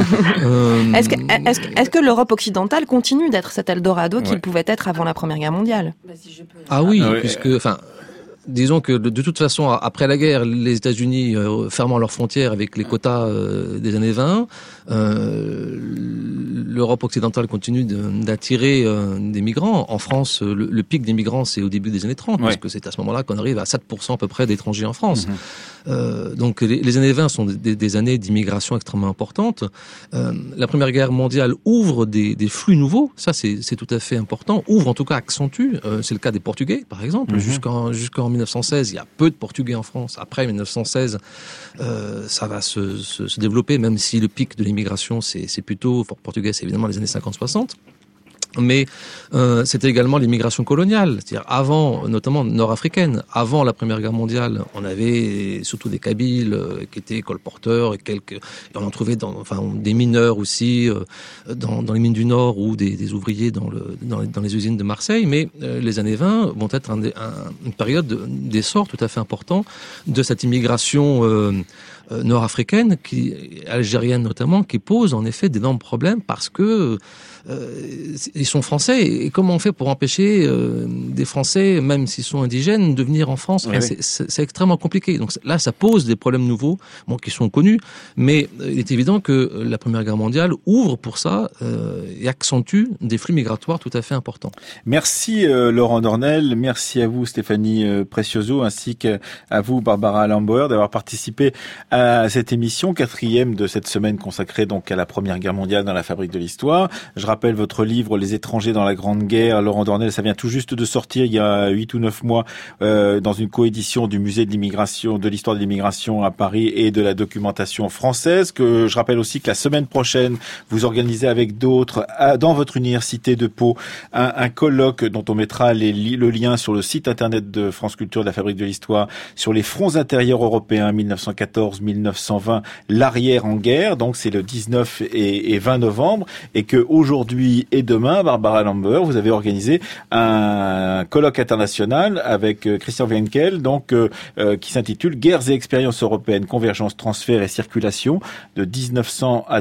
Est-ce que l'Europe occidentale continue d'être cet Eldorado qu'il pouvait être avant la Première Guerre mondiale? Ah oui, puisque disons que de toute façon, après la guerre, les États-Unis fermant leurs frontières avec les quotas des années 20, l'Europe occidentale continue d'attirer des migrants. En France, le pic des migrants, c'est au début des années 30, parce que c'est à ce moment-là qu'on arrive à 7% à peu près d'étrangers en France. Donc les années 20 sont des années d'immigration extrêmement importantes. La Première Guerre mondiale ouvre des flux nouveaux, ça c'est tout à fait important, ouvre en tout cas accentue, c'est le cas des Portugais par exemple, jusqu'en 1916, il y a peu de Portugais en France. Après 1916, ça va se développer, même si le pic de l'immigration c'est plutôt, pour Portugais c'est évidemment les années 50-60. Mais c'était également l'immigration coloniale, c'est-à-dire avant, notamment nord-africaine. Avant la Première Guerre mondiale, on avait surtout des Kabyles qui étaient colporteurs et on en trouvait des mineurs aussi dans les mines du Nord ou des ouvriers dans les usines de Marseille. Mais les années 20 vont être une période d'essor tout à fait important de cette immigration nord-africaine, algérienne notamment, qui pose en effet d'énormes problèmes parce que ils sont français, et comment on fait pour empêcher des Français, même s'ils sont indigènes, de venir en France? C'est extrêmement compliqué. Donc là, ça pose des problèmes nouveaux, qui sont connus, mais il est évident que la Première Guerre mondiale ouvre pour ça et accentue des flux migratoires tout à fait importants. Merci Laurent Dornel, merci à vous Stéphanie Precioso, ainsi qu'à vous Barbara Lambauer d'avoir participé à cette émission, 4e de cette semaine consacrée donc à la Première Guerre mondiale dans la fabrique de l'histoire. Je rappelle votre livre Les étrangers dans la Grande Guerre, Laurent Dornel, ça vient tout juste de sortir il y a 8 ou 9 mois dans une coédition du musée de l'immigration, de l'histoire de l'immigration à Paris et de la documentation française. Que je rappelle aussi que la semaine prochaine, vous organisez avec d'autres dans votre université de Pau un colloque dont on mettra le lien sur le site internet de France Culture de la fabrique de l'histoire sur les fronts intérieurs européens 1914-1920, l'arrière en guerre. Donc c'est le 19 et 20 novembre, et que aujourd'hui et demain, Barbara Lambauer, vous avez organisé un colloque international avec Christian Wienkel, donc qui s'intitule Guerres et expériences européennes, convergence, transfert et circulation de 1900 à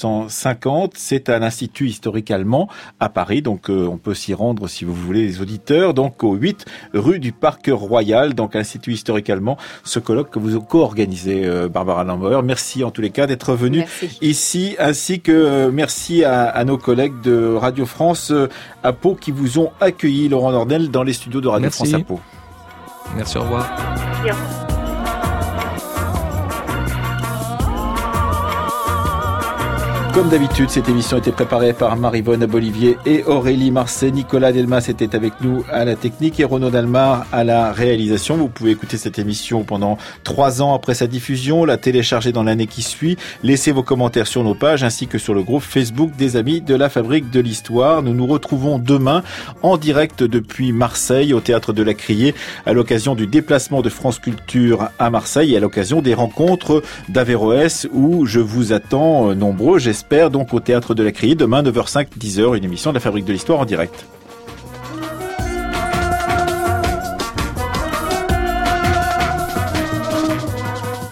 1950. C'est à l'Institut historique allemand à Paris, donc on peut s'y rendre si vous voulez, les auditeurs, donc au 8 rue du Parc Royal, donc à l'Institut historique allemand, ce colloque que vous co-organisez, Barbara Lambauer. Merci en tous les cas d'être venue ici, ainsi que merci à nos collègues de Radio France à Pau qui vous ont accueilli, Laurent Dornel, dans les studios de Radio France à Pau. Merci, au revoir. Merci. Comme d'habitude, cette émission était préparée par Marie-Vonne Abolivier et Aurélie Marcet. Nicolas Delmas était avec nous à la technique et Renaud Dalmar à la réalisation. Vous pouvez écouter cette émission pendant 3 ans après sa diffusion, la télécharger dans l'année qui suit. Laissez vos commentaires sur nos pages ainsi que sur le groupe Facebook des Amis de la Fabrique de l'Histoire. Nous nous retrouvons demain en direct depuis Marseille au Théâtre de la Criée à l'occasion du déplacement de France Culture à Marseille et à l'occasion des rencontres d'Averroès où je vous attends nombreux, j'espère, donc au Théâtre de la Criée demain 9h05, 10h, une émission de la Fabrique de l'Histoire en direct.